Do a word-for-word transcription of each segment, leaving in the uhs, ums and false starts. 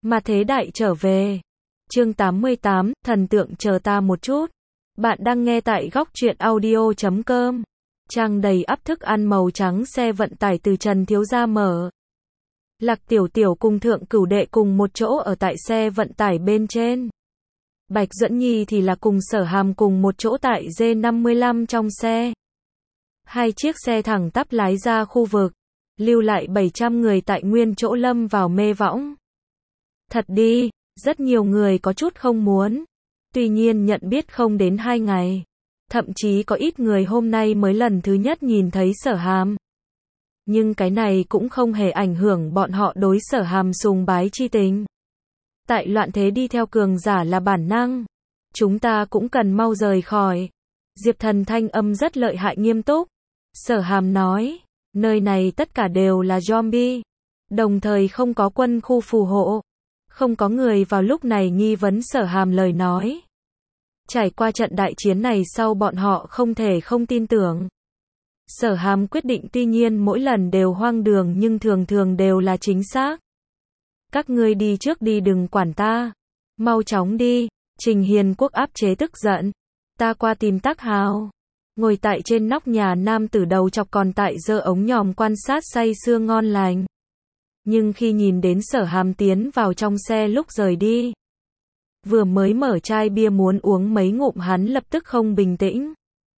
Mà thế đại trở về. Chương tám mươi tám, thần tượng chờ ta một chút. Bạn đang nghe tại góc truyện audio chấm com. Trang đầy ắp thức ăn màu trắng xe vận tải từ Trần Thiếu Gia mở. Lạc Tiểu Tiểu cùng Thượng Cửu Đệ cùng một chỗ ở tại xe vận tải bên trên. Bạch Duẫn Nhi thì là cùng Sở Hàm cùng một chỗ tại D năm mươi lăm trong xe. Hai chiếc xe thẳng tắp lái ra khu vực, lưu lại bảy trăm người tại nguyên chỗ lâm vào mê võng. Thật đi, rất nhiều người có chút không muốn. Tuy nhiên nhận biết không đến hai ngày. Thậm chí có ít người hôm nay mới lần thứ nhất nhìn thấy Sở Hàm. Nhưng cái này cũng không hề ảnh hưởng bọn họ đối Sở Hàm sùng bái chi tình. Tại loạn thế đi theo cường giả là bản năng. Chúng ta cũng cần mau rời khỏi. Diệp Thần thanh âm rất lợi hại nghiêm túc. Sở Hàm nói, nơi này tất cả đều là zombie. Đồng thời không có quân khu phù hộ. Không có người vào lúc này nghi vấn Sở Hàm lời nói. Trải qua trận đại chiến này sau bọn họ không thể không tin tưởng. Sở Hàm quyết định tuy nhiên mỗi lần đều hoang đường nhưng thường thường đều là chính xác. Các ngươi đi trước đi đừng quản ta. Mau chóng đi. Trình Hiền Quốc áp chế tức giận. Ta qua tìm Tắc Hào. Ngồi tại trên nóc nhà nam tử đầu chọc còn tại giơ ống nhòm quan sát say sưa ngon lành. Nhưng khi nhìn đến Sở Hàm tiến vào trong xe lúc rời đi. Vừa mới mở chai bia muốn uống mấy ngụm hắn lập tức không bình tĩnh.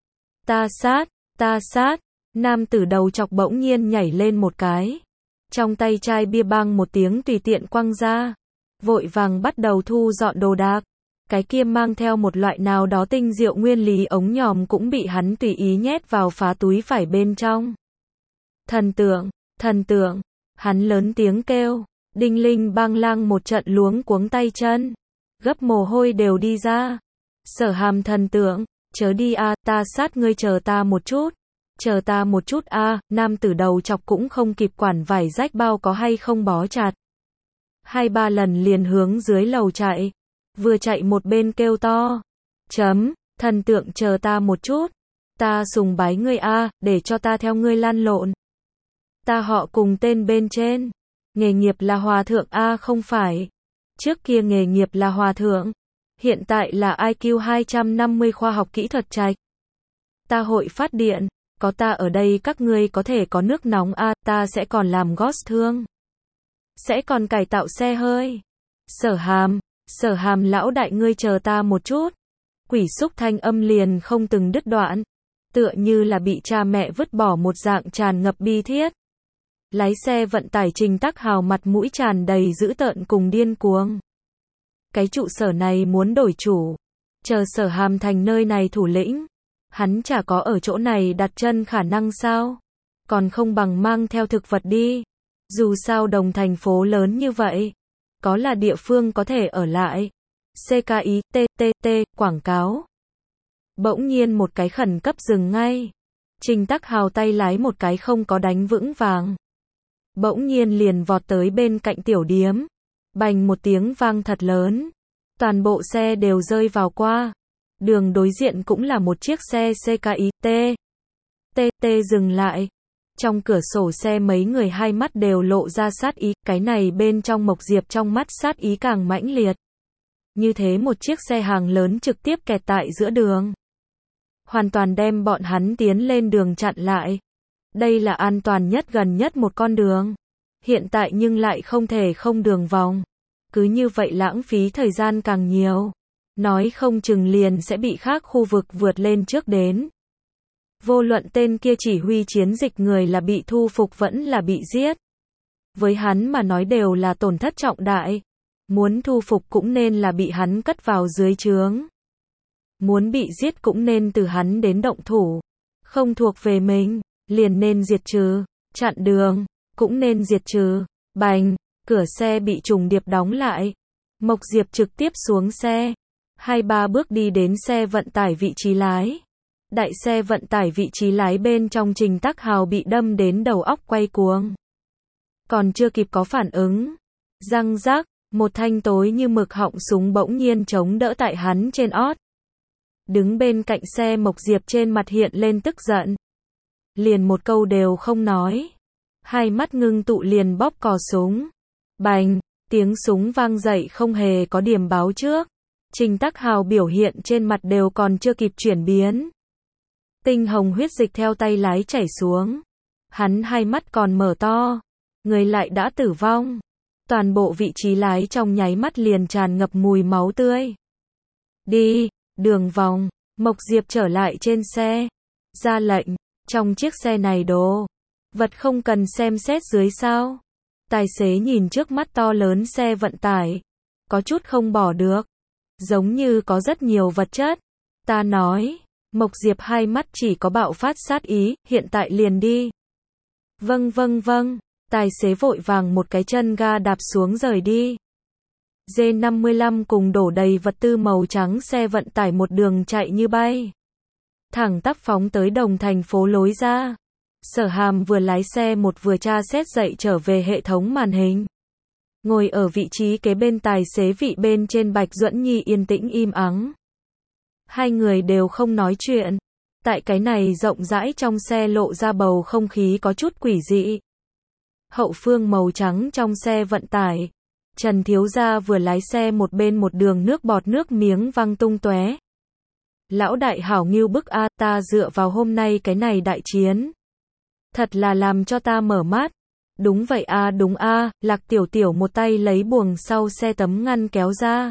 Ta sát, ta sát, nam tử đầu chọc bỗng nhiên nhảy lên một cái. Trong tay chai bia bang một tiếng tùy tiện quăng ra. Vội vàng bắt đầu thu dọn đồ đạc. Cái kia mang theo một loại nào đó tinh diệu nguyên lý ống nhòm cũng bị hắn tùy ý nhét vào phá túi phải bên trong. Thần tượng, thần tượng, hắn lớn tiếng kêu. Đinh linh bang lang một trận luống cuống tay chân. Gấp mồ hôi đều đi ra. Sở Hàm thần tượng, chớ đi a, ta sát ngươi chờ ta một chút. Chờ ta một chút a, nam tử đầu chọc cũng không kịp quản vải rách bao có hay không bó chặt. Hai ba lần liền hướng dưới lầu chạy. Vừa chạy một bên kêu to. Chấm, thần tượng chờ ta một chút. Ta sùng bái ngươi a, để cho ta theo ngươi lăn lộn. Ta họ cùng tên bên trên. Nghề nghiệp là hòa thượng a không phải. Trước kia nghề nghiệp là hòa thượng. Hiện tại là I Q hai trăm năm mươi khoa học kỹ thuật trạch. Ta hội phát điện. Có ta ở đây các ngươi có thể có nước nóng a, ta sẽ còn làm ghost thương. Sẽ còn cải tạo xe hơi. Sở Hàm, Sở Hàm lão đại ngươi chờ ta một chút. Quỷ xúc thanh âm liền không từng đứt đoạn. Tựa như là bị cha mẹ vứt bỏ một dạng tràn ngập bi thiết. Lái xe vận tải Trình Tắc Hào mặt mũi tràn đầy dữ tợn cùng điên cuồng. Cái trụ sở này muốn đổi chủ. Chờ Sở Hàm thành nơi này thủ lĩnh. Hắn chả có ở chỗ này đặt chân khả năng sao? Còn không bằng mang theo thực vật đi. Dù sao đồng thành phố lớn như vậy. Có là địa phương có thể ở lại. xê ca i, tê tê tê, quảng cáo. Bỗng nhiên một cái khẩn cấp dừng ngay. Trình Tắc Hào tay lái một cái không có đánh vững vàng. Bỗng nhiên liền vọt tới bên cạnh tiểu điếm. Bành một tiếng vang thật lớn. Toàn bộ xe đều rơi vào qua. Đường đối diện cũng là một chiếc xe xê ca i, tê tê tê dừng lại. Trong cửa sổ xe mấy người hai mắt đều lộ ra sát ý. Cái này bên trong Mộc Diệp trong mắt sát ý càng mãnh liệt. Như thế một chiếc xe hàng lớn trực tiếp kẹt tại giữa đường. Hoàn toàn đem bọn hắn tiến lên đường chặn lại. Đây là an toàn nhất gần nhất một con đường. Hiện tại nhưng lại không thể không đường vòng. Cứ như vậy lãng phí thời gian càng nhiều. Nói không chừng liền sẽ bị khác khu vực vượt lên trước đến. Vô luận tên kia chỉ huy chiến dịch người là bị thu phục vẫn là bị giết. Với hắn mà nói đều là tổn thất trọng đại. Muốn thu phục cũng nên là bị hắn cất vào dưới trướng. Muốn bị giết cũng nên từ hắn đến động thủ. Không thuộc về mình, liền nên diệt trừ. Chặn đường, cũng nên diệt trừ. Bành, cửa xe bị trùng điệp đóng lại. Mộc Diệp trực tiếp xuống xe. Hai ba bước đi đến xe vận tải vị trí lái. Đại xe vận tải vị trí lái bên trong Trình Tắc Hào bị đâm đến đầu óc quay cuồng. Còn chưa kịp có phản ứng. Răng rác, một thanh tối như mực họng súng bỗng nhiên chống đỡ tại hắn trên ót. Đứng bên cạnh xe Mộc Diệp trên mặt hiện lên tức giận. Liền một câu đều không nói. Hai mắt ngưng tụ liền bóp cò súng. Bành, Tiếng súng vang dậy không hề có điểm báo trước. Trình Tắc Hào biểu hiện trên mặt đều còn chưa kịp chuyển biến. Tinh hồng huyết dịch theo tay lái chảy xuống. Hắn hai mắt còn mở to. Người lại đã tử vong. Toàn bộ vị trí lái trong nháy mắt liền tràn ngập mùi máu tươi. Đi, đường vòng. Mộc Diệp trở lại trên xe. Ra lệnh, trong chiếc xe này đồ vật không cần xem xét dưới sao. Tài xế nhìn trước mắt to lớn xe vận tải. Có chút không bỏ được. Giống như có rất nhiều vật chất. Ta nói, Mộc Diệp hai mắt chỉ có bạo phát sát ý, hiện tại liền đi. Vâng vâng vâng, tài xế vội vàng một cái chân ga đạp xuống rời đi. D năm mươi lăm cùng đổ đầy vật tư màu trắng xe vận tải một đường chạy như bay. Thẳng tắp phóng tới đồng thành phố lối ra. Sở Hàm vừa lái xe một vừa tra xét dậy trở về hệ thống màn hình. Ngồi ở vị trí kế bên tài xế vị bên trên Bạch Duẫn Nhi yên tĩnh im ắng. Hai người đều không nói chuyện. Tại cái này rộng rãi trong xe lộ ra bầu không khí có chút quỷ dị. Hậu phương màu trắng trong xe vận tải. Trần thiếu gia vừa lái xe một bên một đường nước bọt nước miếng văng tung tóe. Lão đại hảo ngưu bức a, ta dựa vào hôm nay cái này đại chiến. Thật là làm cho ta mở mắt. Đúng vậy a, đúng a, Lạc Tiểu Tiểu một tay lấy buồng sau xe tấm ngăn kéo ra.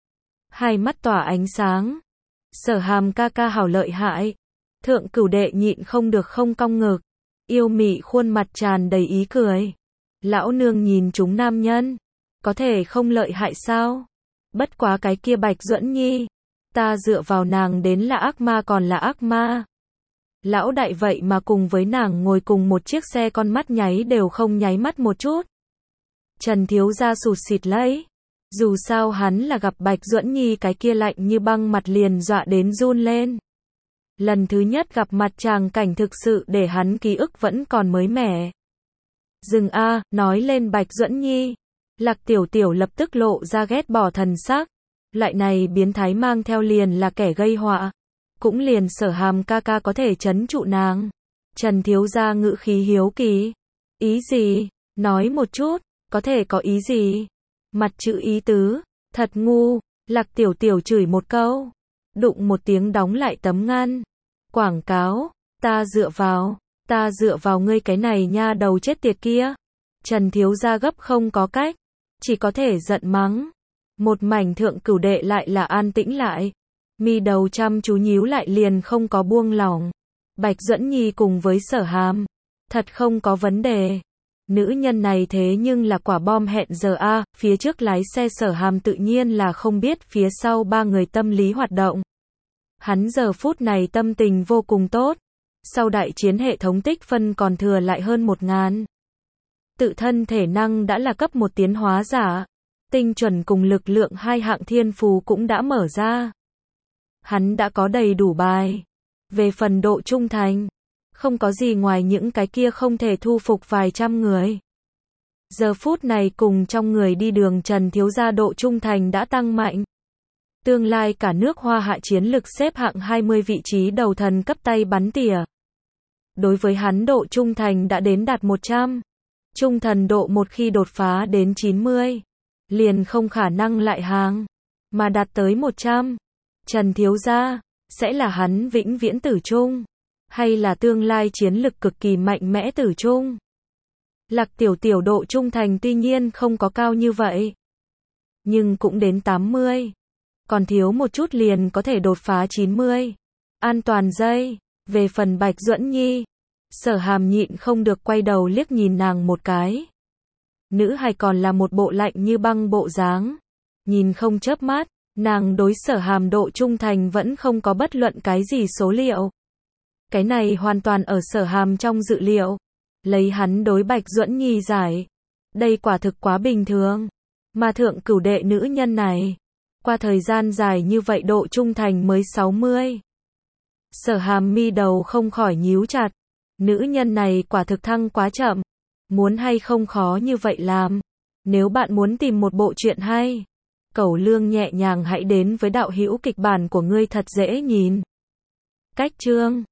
Hai mắt tỏa ánh sáng. Sở Hàm ca ca hảo lợi hại. Thượng Cửu đệ nhịn không được không cong ngực. Yêu mị khuôn mặt tràn đầy ý cười. Lão nương nhìn chúng nam nhân. Có thể không lợi hại sao? Bất quá cái kia Bạch Duẫn Nhi. Ta dựa vào nàng đến là ác ma còn là ác ma. Lão đại vậy mà cùng với nàng ngồi cùng một chiếc xe con mắt nháy đều không nháy mắt một chút. Trần thiếu gia sụt xịt lấy. Dù sao hắn là gặp Bạch Duẫn Nhi cái kia lạnh như băng mặt liền dọa đến run lên. Lần thứ nhất gặp mặt tràng cảnh thực sự để hắn ký ức vẫn còn mới mẻ. Dừng a, nói lên Bạch Duẫn Nhi. Lạc Tiểu Tiểu lập tức lộ ra ghét bỏ thần sắc. Loại này biến thái mang theo liền là kẻ gây họa. Cũng liền Sở Hàm ca ca có thể trấn trụ nàng. Trần thiếu gia ngữ khí hiếu kỳ. Ý gì? Nói một chút, có thể có ý gì? Mặt chữ ý tứ, thật ngu. Lạc Tiểu Tiểu chửi một câu. Đụng một tiếng đóng lại tấm ngăn. Quảng cáo, ta dựa vào, ta dựa vào ngươi cái này nha đầu chết tiệt kia. Trần thiếu gia gấp không có cách. Chỉ có thể giận mắng. Một mảnh Thượng Cửu đệ lại là an tĩnh lại. Mi đầu chăm chú nhíu lại liền không có buông lỏng. Bạch Duẫn Nhi cùng với Sở Hàm. Thật không có vấn đề. Nữ nhân này thế nhưng là quả bom hẹn giờ a, à, phía trước lái xe Sở Hàm tự nhiên là không biết phía sau ba người tâm lý hoạt động. Hắn giờ phút này tâm tình vô cùng tốt. Sau đại chiến hệ thống tích phân còn thừa lại hơn một ngàn. Tự thân thể năng đã là cấp một tiến hóa giả. Tinh chuẩn cùng lực lượng hai hạng thiên phú cũng đã mở ra. Hắn đã có đầy đủ bài. Về phần độ trung thành, không có gì ngoài những cái kia không thể thu phục vài trăm người. Giờ phút này cùng trong người đi đường Trần thiếu gia độ trung thành đã tăng mạnh. Tương lai cả nước Hoa Hạ chiến lực xếp hạng hai mươi vị trí đầu thần cấp tay bắn tỉa. Đối với hắn độ trung thành đã đến đạt một trăm. Trung thần độ một khi đột phá đến chín mươi, liền không khả năng lại hàng, mà đạt tới một trăm. Trần thiếu gia, sẽ là hắn vĩnh viễn tử trung, hay là tương lai chiến lực cực kỳ mạnh mẽ tử trung? Lạc Tiểu Tiểu độ trung thành tuy nhiên không có cao như vậy, nhưng cũng đến tám mươi. Còn thiếu một chút liền có thể đột phá chín mươi. An toàn dây. Về phần Bạch Duẫn Nhi, Sở Hàm nhịn không được quay đầu liếc nhìn nàng một cái. Nữ hài còn là một bộ lạnh như băng bộ dáng. Nhìn không chớp mắt, nàng đối Sở Hàm độ trung thành vẫn không có bất luận cái gì số liệu. Cái này hoàn toàn ở Sở Hàm trong dự liệu. Lấy hắn đối Bạch Duẫn Nhi giải. Đây quả thực quá bình thường. Mà Thượng Cửu đệ nữ nhân này, qua thời gian dài như vậy độ trung thành mới sáu mươi. Sở Hàm mi đầu không khỏi nhíu chặt. Nữ nhân này quả thực thăng quá chậm. Muốn hay không khó như vậy làm. Nếu bạn muốn tìm một bộ truyện hay, Cẩu Lương nhẹ nhàng hãy đến với đạo hữu kịch bản của ngươi thật dễ nhìn. Cách chương